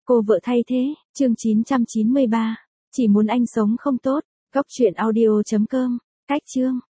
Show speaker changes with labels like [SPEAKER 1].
[SPEAKER 1] Cô vợ thay thế, chương 993. Chỉ muốn anh sống không tốt. Góc truyện audio.com. Cách chương.